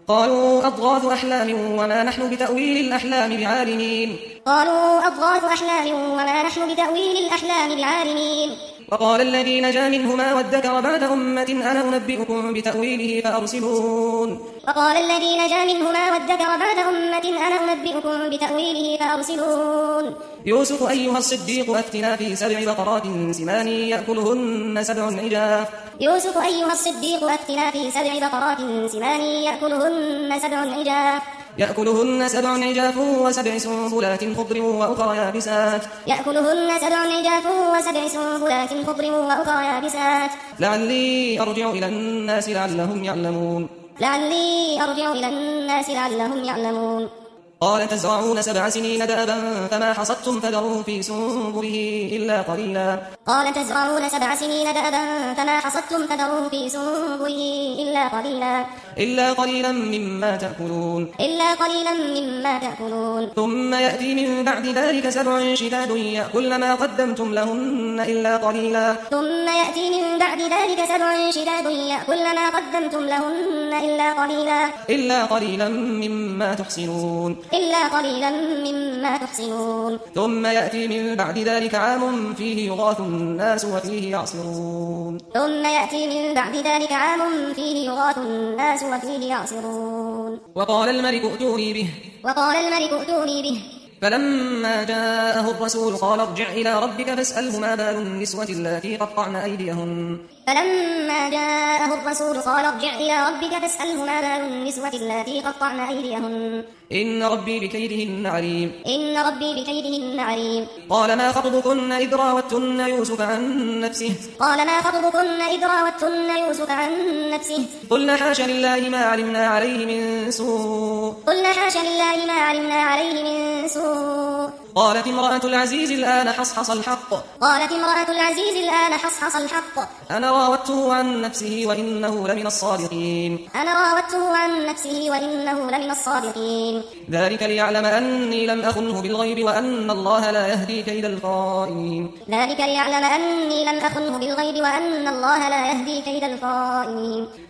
قالوا أضغاث أحلام وما نحن بتأويل الأحلام بعالمين. قالوا أضغاث أحلام وما نحن بتأويل الأحلام بعالمين. وقال الذي نجا منهما وادكر بعد أمة أنا أنبئكم بتأويله فأرسلون. وقال الذي نجا منهما وادكر بعد أمة أنا أنبئكم بتأويله فأرسلون. يوسف أيها الصديق أفتنا في 7 بقرات سمان يأكلهن 7 عجاف. يوسف أيها الصديق أفتنا في 7 بقرات سمان يأكلهن 7 عجاف. يأكلهن 7 عجاف و7 سنبلات خضر وأخرى يابسات. يأكلهن 7 عجاف و7 سنبلات خضر وأخرى يابسات. لعلي أرجع إلى الناس لعلهم يعلمون. لعلي أرجع إلى الناس لعلهم يعلمون. قال تزرعون 7 سنين دابا فما حصدتم فذروا في سنبله إلا قليلا. قال تزرعون 7 سنين دابا فما حصدتم فذروا في سنبله إلا قليلا. إلا قليلا مما تأكلون. إلا قليلا مما تأكلون. ثم يأتي من بعد ذلك 7 شداد يأكلن ما قدمتم لهن إلا قليلا. ثم يأتي من بعد ذلك 7 شداد يأكلن ما قدمتم لهن إلا قليلا. إلا قليلا مما تحسنون. إلا قليلا مما تحسنون. ثم يأتي من بعد ذلك عام فيه يغاث الناس وفيه يعصرون. ثم يأتي من بعد ذلك عام فيه يغاث الناس وفيه يعصرون. وقال الملك ائتوني به. وقال الملك ائتوني به. فلما جاءه الرسول قال ارجع إلى ربك فاسأله ما بال النسوة اللاتي قطعن أيديهن. فلما جاءه الرسول قال ارجع إلى ربك فاسأله ما بال النسوة اللاتي قطعن أيديهن. إن ربي بكيدهن عليم. إن ربي بكيدهن عليم. قال ما خطبكن إذ راوتن يوسف عن نفسه. قال ما خطبكن إذ راوتن يوسف عن نفسه. قلنا حاش لله ما علمنا عليه من سوء. قلنا حاش لله ما علمنا عليه من سوء. قالت امرأة العزيز الآن حصحص الحق. قالت امرأة العزيز الآن حصحص الحق. أنا راودته عن نفسه وإنه لمن الصادقين. أنا راودته عن نفسه وإنه لمن الصادقين. ذلك ليعلم أني لم أخنه بالغيب وأن الله لا يهدي كيد الخائنين. ذلك ليعلم أني لم أخنه بالغيب وأن الله لا يهدي كيد الخائنين.